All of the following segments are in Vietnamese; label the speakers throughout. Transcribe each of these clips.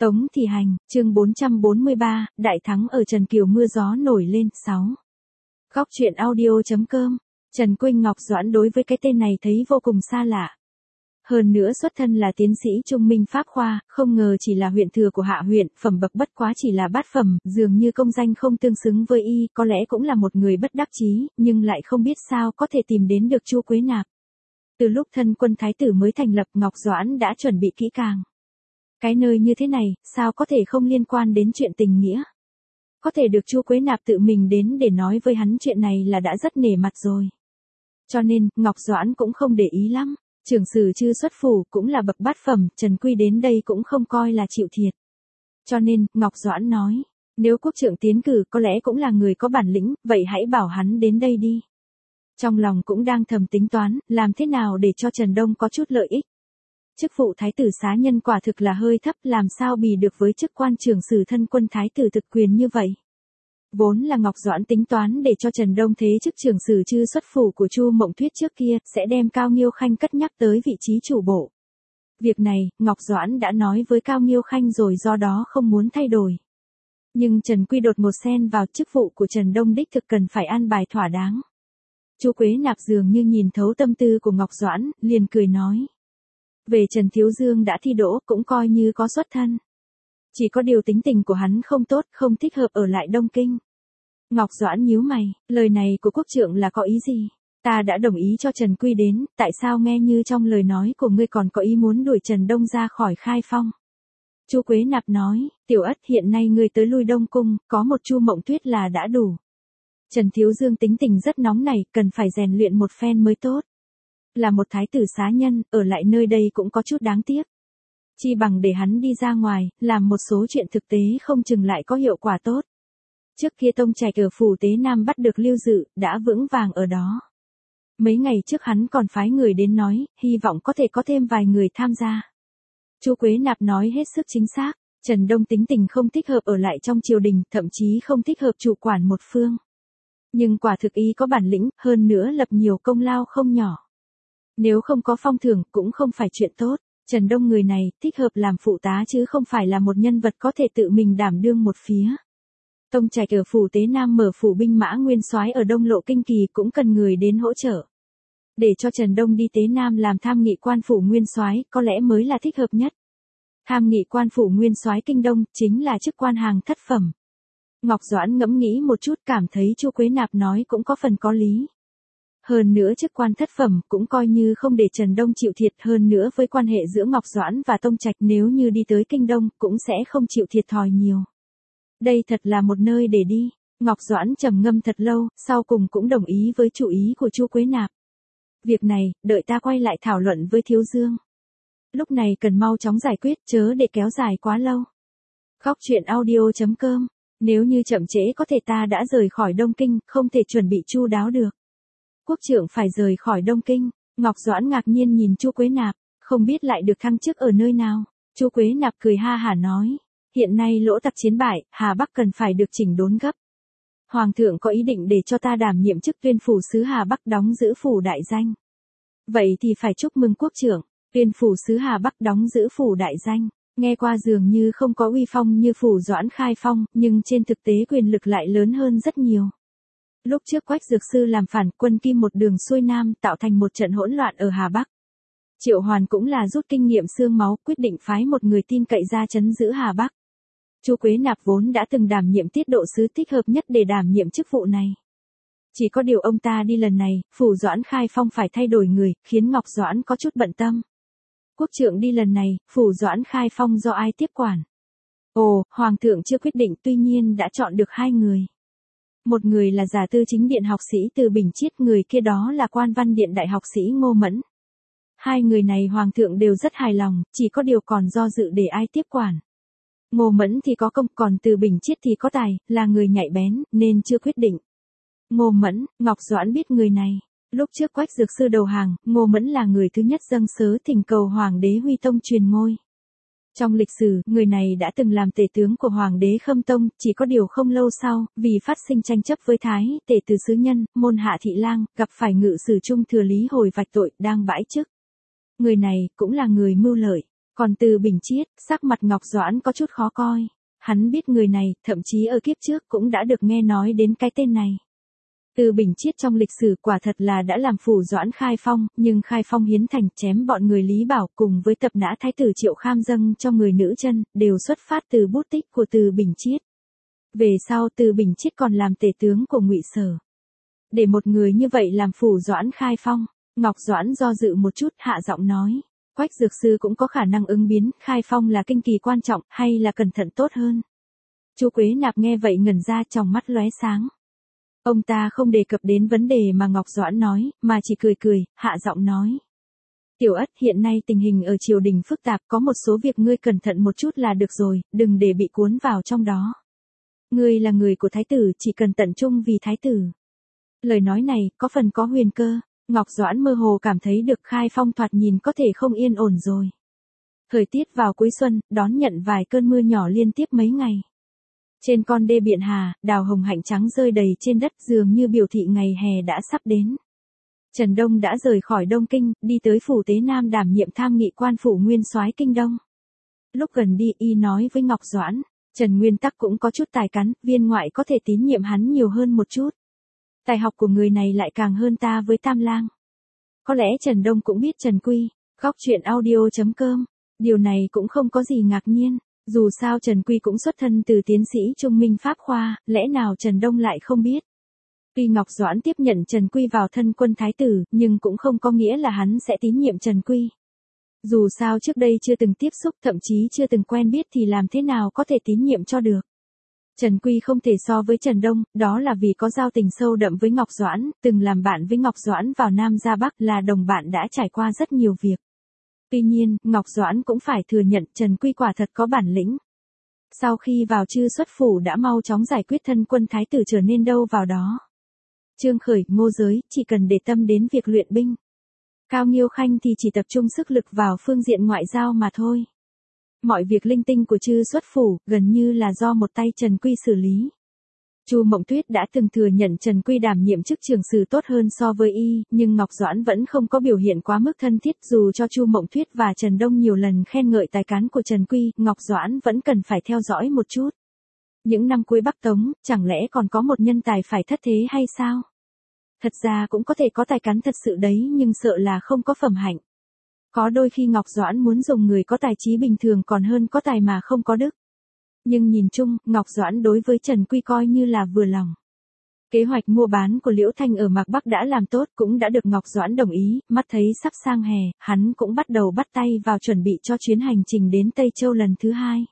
Speaker 1: Tống Thị Hành, chương 443, đại thắng ở Trần Kiều mưa gió nổi lên, 6. Góc truyện audio.com, Trần Quỳnh Ngọc Doãn đối với cái tên này thấy vô cùng xa lạ. Hơn nữa xuất thân là tiến sĩ Trung Minh Pháp Khoa, không ngờ chỉ là huyện thừa của hạ huyện, phẩm bậc bất quá chỉ là bát phẩm, dường như công danh không tương xứng với y, có lẽ cũng là một người bất đắc chí, nhưng lại không biết sao có thể tìm đến được Chu Quế Nạp. Từ lúc thân quân thái tử mới thành lập, Ngọc Doãn đã chuẩn bị kỹ càng. Cái nơi như thế này, sao có thể không liên quan đến chuyện tình nghĩa? Có thể được Chu Quế Nạp tự mình đến để nói với hắn chuyện này là đã rất nể mặt rồi. Cho nên, Ngọc Doãn cũng không để ý lắm. Trưởng sử Chư xuất phủ cũng là bậc bát phẩm, Trần Quy đến đây cũng không coi là chịu thiệt. Cho nên, Ngọc Doãn nói, nếu quốc trưởng tiến cử có lẽ cũng là người có bản lĩnh, vậy hãy bảo hắn đến đây đi. Trong lòng cũng đang thầm tính toán, làm thế nào để cho Trần Đông có chút lợi ích. Chức vụ thái tử xá nhân quả thực là hơi thấp, làm sao bì được với chức quan trưởng sử thân quân thái tử thực quyền như vậy. Vốn là Ngọc Doãn tính toán để cho Trần Đông thế chức trưởng sử Chư xuất phủ của Chu Mộng Thuyết trước kia, sẽ đem Cao Nghiêu Khanh cất nhắc tới vị trí chủ bộ. Việc này, Ngọc Doãn đã nói với Cao Nghiêu Khanh rồi, do đó không muốn thay đổi. Nhưng Trần Quy đột một xen vào, chức vụ của Trần Đông đích thực cần phải an bài thỏa đáng. Chu Quế Nạp dường như nhìn thấu tâm tư của Ngọc Doãn, liền cười nói. Về Trần Thiếu Dương đã thi đỗ, cũng coi như có xuất thân. Chỉ có điều tính tình của hắn không tốt, không thích hợp ở lại Đông Kinh. Ngọc Doãn nhíu mày, lời này của quốc trưởng là có ý gì? Ta đã đồng ý cho Trần Quy đến, tại sao nghe như trong lời nói của ngươi còn có ý muốn đuổi Trần Đông ra khỏi Khai Phong? Chu Quế Nạp nói, Tiểu Ất, hiện nay ngươi tới lui Đông Cung, có một Chu Mộng Tuyết là đã đủ. Trần Thiếu Dương tính tình rất nóng nảy, cần phải rèn luyện một phen mới tốt. Là một thái tử xá nhân, ở lại nơi đây cũng có chút đáng tiếc. Chi bằng để hắn đi ra ngoài, làm một số chuyện thực tế không chừng lại có hiệu quả tốt. Trước kia Tông Trạch ở phủ Tế Nam bắt được Lưu Dự, đã vững vàng ở đó. Mấy ngày trước hắn còn phái người đến nói, hy vọng có thể có thêm vài người tham gia. Chu Quế Nạp nói hết sức chính xác, Trần Đông tính tình không thích hợp ở lại trong triều đình, thậm chí không thích hợp chủ quản một phương. Nhưng quả thực y có bản lĩnh, hơn nữa lập nhiều công lao không nhỏ. Nếu không có phong thưởng cũng không phải chuyện tốt. Trần Đông người này thích hợp làm phụ tá chứ không phải là một nhân vật có thể tự mình đảm đương một phía. Tông Trạch ở phủ Tế Nam mở phủ binh mã nguyên soái ở Đông Lộ Kinh Kỳ cũng cần người đến hỗ trợ. Để cho Trần Đông đi Tế Nam làm tham nghị quan phủ nguyên soái có lẽ mới là thích hợp nhất. Tham nghị quan phủ nguyên soái Kinh Đông chính là chức quan hàng thất phẩm. Ngọc Doãn ngẫm nghĩ một chút, cảm thấy Chu Quế Nạp nói cũng có phần có lý. Hơn nữa chức quan thất phẩm cũng coi như không để Trần Đông chịu thiệt, hơn nữa với quan hệ giữa Ngọc Doãn và Tông Trạch nếu như đi tới Kinh Đông cũng sẽ không chịu thiệt thòi nhiều. Đây thật là một nơi để đi. Ngọc Doãn trầm ngâm thật lâu, sau cùng cũng đồng ý với chủ ý của Chu Quế Nạp. Việc này, đợi ta quay lại thảo luận với Thiếu Dương. Lúc này cần mau chóng giải quyết, chớ để kéo dài quá lâu. Góc truyện audio.com, nếu như chậm trễ có thể ta đã rời khỏi Đông Kinh, không thể chuẩn bị chu đáo được. Quốc trưởng phải rời khỏi Đông Kinh. Ngọc Doãn ngạc nhiên nhìn Chu Quế Nạp, không biết lại được thăng chức ở nơi nào. Chu Quế Nạp cười ha hả nói, hiện nay Lỗ Tặc chiến bại, Hà Bắc cần phải được chỉnh đốn gấp. Hoàng thượng có ý định để cho ta đảm nhiệm chức Tuyên phủ sứ Hà Bắc, đóng giữ phủ đại danh. Vậy thì phải chúc mừng quốc trưởng. Tuyên phủ sứ Hà Bắc đóng giữ phủ đại danh, nghe qua dường như không có uy phong như phủ Doãn Khai Phong, nhưng trên thực tế quyền lực lại lớn hơn rất nhiều. Lúc trước Quách Dược Sư làm phản, quân Kim một đường xuôi nam, tạo thành một trận hỗn loạn ở Hà Bắc. Triệu Hoàn cũng là rút kinh nghiệm xương máu, quyết định phái một người tin cậy ra trấn giữ Hà Bắc. Chu Quế Nạp vốn đã từng đảm nhiệm tiết độ sứ, thích hợp nhất để đảm nhiệm chức vụ này. Chỉ có điều ông ta đi lần này, phủ Doãn Khai Phong phải thay đổi người, khiến Ngọc Doãn có chút bận tâm. Quốc trưởng đi lần này, phủ Doãn Khai Phong do ai tiếp quản? Ồ, Hoàng thượng chưa quyết định, tuy nhiên đã chọn được 2 người. Một người là giả tư chính điện học sĩ Từ Bình Chiết, người kia đó là quan văn điện đại học sĩ Ngô Mẫn. 2 người này Hoàng thượng đều rất hài lòng, chỉ có điều còn do dự để ai tiếp quản. Ngô Mẫn thì có công, còn Từ Bình Chiết thì có tài, là người nhạy bén, nên chưa quyết định. Ngô Mẫn, Ngọc Doãn biết người này. Lúc trước Quách Dược Sư đầu hàng, Ngô Mẫn là người thứ nhất dâng sớ thỉnh cầu Hoàng đế Huy Tông truyền ngôi. Trong lịch sử, người này đã từng làm tể tướng của Hoàng đế Khâm Tông, chỉ có điều không lâu sau, vì phát sinh tranh chấp với Thái tể từ sứ nhân, môn hạ thị lang, gặp phải ngự sử trung thừa Lý Hồi vạch tội, đang bãi chức. Người này cũng là người mưu lợi. Còn Từ Bình Chiết, sắc mặt Ngọc Doãn có chút khó coi. Hắn biết người này, thậm chí ở kiếp trước cũng đã được nghe nói đến cái tên này. Từ Bình Chiết trong lịch sử quả thật là đã làm phủ doãn Khai Phong, nhưng Khai Phong hiến thành chém bọn người Lý Bảo cùng với tập nã thái tử Triệu Kham dâng cho người nữ chân, đều xuất phát từ bút tích của Từ Bình Chiết. Về sau Từ Bình Chiết còn làm tể tướng của Ngụy Sở. Để một người như vậy làm phủ doãn Khai Phong, Ngọc Doãn do dự một chút hạ giọng nói. Quách dược sư cũng có khả năng ứng biến, Khai Phong là kinh kỳ quan trọng, hay là cẩn thận tốt hơn. Chu Quế Nạp nghe vậy ngẩn ra trong mắt lóe sáng. Ông ta không đề cập đến vấn đề mà Ngọc Doãn nói, mà chỉ cười cười, hạ giọng nói. Tiểu Ất, hiện nay tình hình ở triều đình phức tạp, có một số việc ngươi cẩn thận một chút là được rồi, đừng để bị cuốn vào trong đó. Ngươi là người của thái tử, chỉ cần tận trung vì thái tử. Lời nói này, có phần có huyền cơ. Ngọc Doãn mơ hồ cảm thấy được Khai Phong thoạt nhìn có thể không yên ổn rồi. Thời tiết vào cuối xuân, đón nhận vài cơn mưa nhỏ liên tiếp mấy ngày. Trên con đê Biện Hà, đào hồng hạnh trắng rơi đầy trên đất dường như biểu thị ngày hè đã sắp đến. Trần Đông đã rời khỏi Đông Kinh, đi tới phủ Tế Nam đảm nhiệm tham nghị quan phủ nguyên soái Kinh Đông. Lúc gần đi y nói với Ngọc Doãn, Trần Nguyên Tắc cũng có chút tài cán, viên ngoại có thể tín nhiệm hắn nhiều hơn một chút. Tài học của người này lại càng hơn ta với Tam Lang. Có lẽ Trần Đông cũng biết Trần Quy. Góc truyện audio.com. Điều này cũng không có gì ngạc nhiên. Dù sao Trần Quy cũng xuất thân từ tiến sĩ Trung Minh Pháp Khoa, lẽ nào Trần Đông lại không biết. Tuy Ngọc Doãn tiếp nhận Trần Quy vào thân quân thái tử, nhưng cũng không có nghĩa là hắn sẽ tín nhiệm Trần Quy. Dù sao trước đây chưa từng tiếp xúc, thậm chí chưa từng quen biết thì làm thế nào có thể tín nhiệm cho được. Trần Quy không thể so với Trần Đông, đó là vì có giao tình sâu đậm với Ngọc Doãn, từng làm bạn với Ngọc Doãn vào Nam ra Bắc, là đồng bạn đã trải qua rất nhiều việc. Tuy nhiên, Ngọc Doãn cũng phải thừa nhận Trần Quy quả thật có bản lĩnh. Sau khi vào Chư Xuất Phủ đã mau chóng giải quyết thân quân thái tử trở nên đâu vào đó. Trương Khởi, Ngô Giới, chỉ cần để tâm đến việc luyện binh. Cao Nghiêu Khanh thì chỉ tập trung sức lực vào phương diện ngoại giao mà thôi. Mọi việc linh tinh của Chư Xuất Phủ, gần như là do một tay Trần Quy xử lý. Chu Mộng Tuyết đã từng thừa nhận Trần Quy đảm nhiệm chức trưởng sử tốt hơn so với y, nhưng Ngọc Doãn vẫn không có biểu hiện quá mức thân thiết, dù cho Chu Mộng Tuyết và Trần Đông nhiều lần khen ngợi tài cán của Trần Quy, Ngọc Doãn vẫn cần phải theo dõi một chút. Những năm cuối Bắc Tống, chẳng lẽ còn có một nhân tài phải thất thế hay sao? Thật ra cũng có thể có tài cán thật sự đấy, nhưng sợ là không có phẩm hạnh. Có đôi khi Ngọc Doãn muốn dùng người có tài trí bình thường còn hơn có tài mà không có đức. Nhưng nhìn chung, Ngọc Doãn đối với Trần Quy coi như là vừa lòng. Kế hoạch mua bán của Liễu Thanh ở Mạc Bắc đã làm tốt, cũng đã được Ngọc Doãn đồng ý, mắt thấy sắp sang hè, hắn cũng bắt đầu bắt tay vào chuẩn bị cho chuyến hành trình đến Tây Châu lần thứ 2.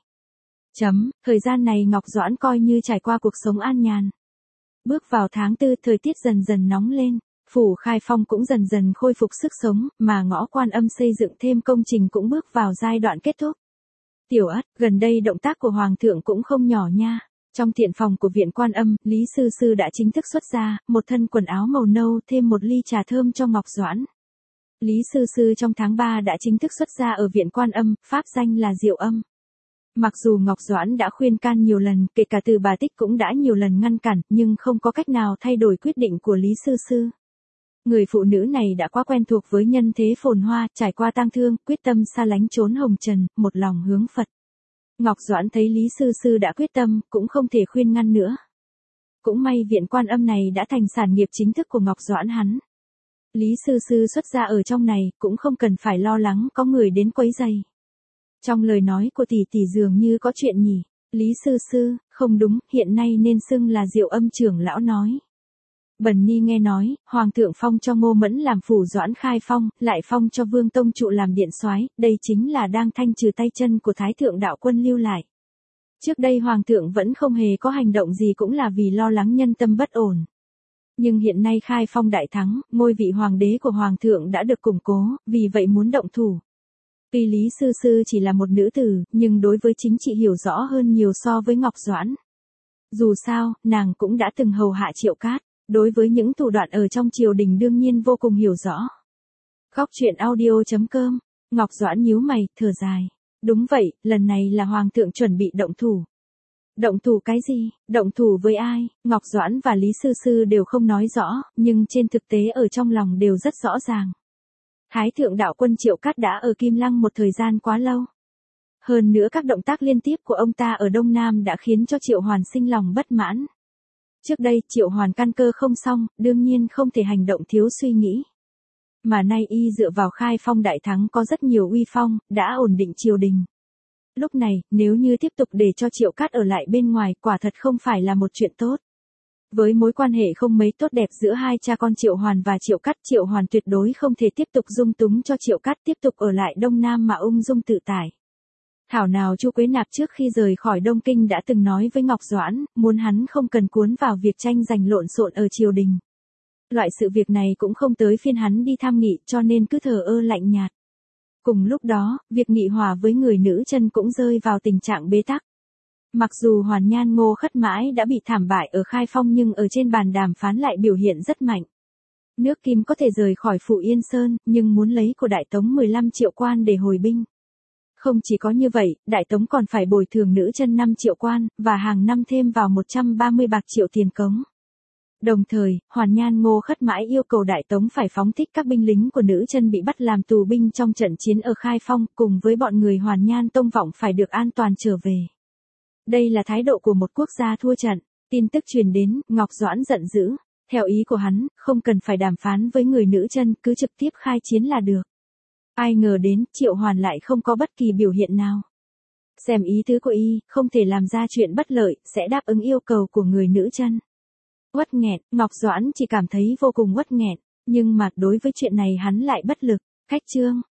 Speaker 1: Thời gian này Ngọc Doãn coi như trải qua cuộc sống an nhàn. Bước vào tháng 4, thời tiết dần dần nóng lên, phủ Khai Phong cũng dần dần khôi phục sức sống, mà Ngõ Quan Âm xây dựng thêm công trình cũng bước vào giai đoạn kết thúc. Tiểu Ất, gần đây động tác của Hoàng thượng cũng không nhỏ nha. Trong thiện phòng của Viện Quan Âm, Lý Sư Sư đã chính thức xuất ra, một thân quần áo màu nâu thêm một ly trà thơm cho Ngọc Doãn. Lý Sư Sư trong tháng 3 đã chính thức xuất ra ở Viện Quan Âm, pháp danh là Diệu Âm. Mặc dù Ngọc Doãn đã khuyên can nhiều lần, kể cả Từ Bà Tích cũng đã nhiều lần ngăn cản, nhưng không có cách nào thay đổi quyết định của Lý Sư Sư. Người phụ nữ này đã quá quen thuộc với nhân thế phồn hoa, trải qua tang thương, quyết tâm xa lánh trốn hồng trần, một lòng hướng Phật. Ngọc Doãn thấy Lý Sư Sư đã quyết tâm, cũng không thể khuyên ngăn nữa. Cũng may Viện Quan Âm này đã thành sản nghiệp chính thức của Ngọc Doãn hắn. Lý Sư Sư xuất gia ở trong này, cũng không cần phải lo lắng có người đến quấy rầy. Trong lời nói của tỷ tỷ dường như có chuyện nhỉ. Lý Sư Sư, không đúng, hiện nay nên xưng là Diệu Âm trưởng lão nói. Bần Ni nghe nói, Hoàng thượng phong cho Ngô Mẫn làm phủ doãn Khai Phong, lại phong cho Vương Tông Trụ làm điện soái, đây chính là đang thanh trừ tay chân của Thái thượng đạo quân lưu lại. Trước đây Hoàng thượng vẫn không hề có hành động gì, cũng là vì lo lắng nhân tâm bất ổn. Nhưng hiện nay Khai Phong đại thắng, ngôi vị hoàng đế của Hoàng thượng đã được củng cố, vì vậy muốn động thủ. Tuy Lý Sư Sư chỉ là một nữ tử, nhưng đối với chính trị hiểu rõ hơn nhiều so với Ngọc Doãn. Dù sao, nàng cũng đã từng hầu hạ Triệu Cát, đối với những thủ đoạn ở trong triều đình đương nhiên vô cùng hiểu rõ. Góc truyện audio.com, Ngọc Doãn nhíu mày, thở dài. Đúng vậy, lần này là Hoàng thượng chuẩn bị động thủ. Động thủ cái gì? Động thủ với ai? Ngọc Doãn và Lý Sư Sư đều không nói rõ, nhưng trên thực tế ở trong lòng đều rất rõ ràng. Thái thượng đạo quân Triệu Cát đã ở Kim Lăng một thời gian quá lâu. Hơn nữa các động tác liên tiếp của ông ta ở Đông Nam đã khiến cho Triệu Hoàn sinh lòng bất mãn. Trước đây Triệu Hoàn căn cơ không xong, đương nhiên không thể hành động thiếu suy nghĩ. Mà nay y dựa vào khai phong đại thắng có rất nhiều uy phong, đã ổn định triều đình. Lúc này, nếu như tiếp tục để cho Triệu Cát ở lại bên ngoài quả thật không phải là một chuyện tốt. Với mối quan hệ không mấy tốt đẹp giữa hai cha con Triệu Hoàn và Triệu Cát, Triệu Hoàn tuyệt đối không thể tiếp tục dung túng cho Triệu Cát tiếp tục ở lại Đông Nam mà ung dung tự tại. Thảo nào Chu Quế Nạp trước khi rời khỏi Đông Kinh đã từng nói với Ngọc Doãn, muốn hắn không cần cuốn vào việc tranh giành lộn xộn ở triều đình. Loại sự việc này cũng không tới phiên hắn đi tham nghị cho nên cứ thờ ơ lạnh nhạt. Cùng lúc đó, việc nghị hòa với người nữ chân cũng rơi vào tình trạng bế tắc. Mặc dù Hoàn Nhan Ngô Khất Mãi đã bị thảm bại ở Khai Phong nhưng ở trên bàn đàm phán lại biểu hiện rất mạnh. Nước Kim có thể rời khỏi Phủ Yên Sơn, nhưng muốn lấy của Đại Tống 15 triệu quan để hồi binh. Không chỉ có như vậy, Đại Tống còn phải bồi thường nữ chân 5 triệu quan, và hàng năm thêm vào 130 bạc triệu tiền cống. Đồng thời, Hoàn Nhan Ngô Khất Mãi yêu cầu Đại Tống phải phóng thích các binh lính của nữ chân bị bắt làm tù binh trong trận chiến ở Khai Phong, cùng với bọn người Hoàn Nhan Tông Vọng phải được an toàn trở về. Đây là thái độ của một quốc gia thua trận. Tin tức truyền đến, Ngọc Doãn giận dữ. Theo ý của hắn, không cần phải đàm phán với người nữ chân, cứ trực tiếp khai chiến là được. Ai ngờ đến, Triệu Hoàn lại không có bất kỳ biểu hiện nào. Xem ý tứ của y, không thể làm ra chuyện bất lợi, sẽ đáp ứng yêu cầu của người nữ chân. Uất nghẹn, Ngọc Doãn chỉ cảm thấy vô cùng uất nghẹn, nhưng mà đối với chuyện này hắn lại bất lực. Khách chương.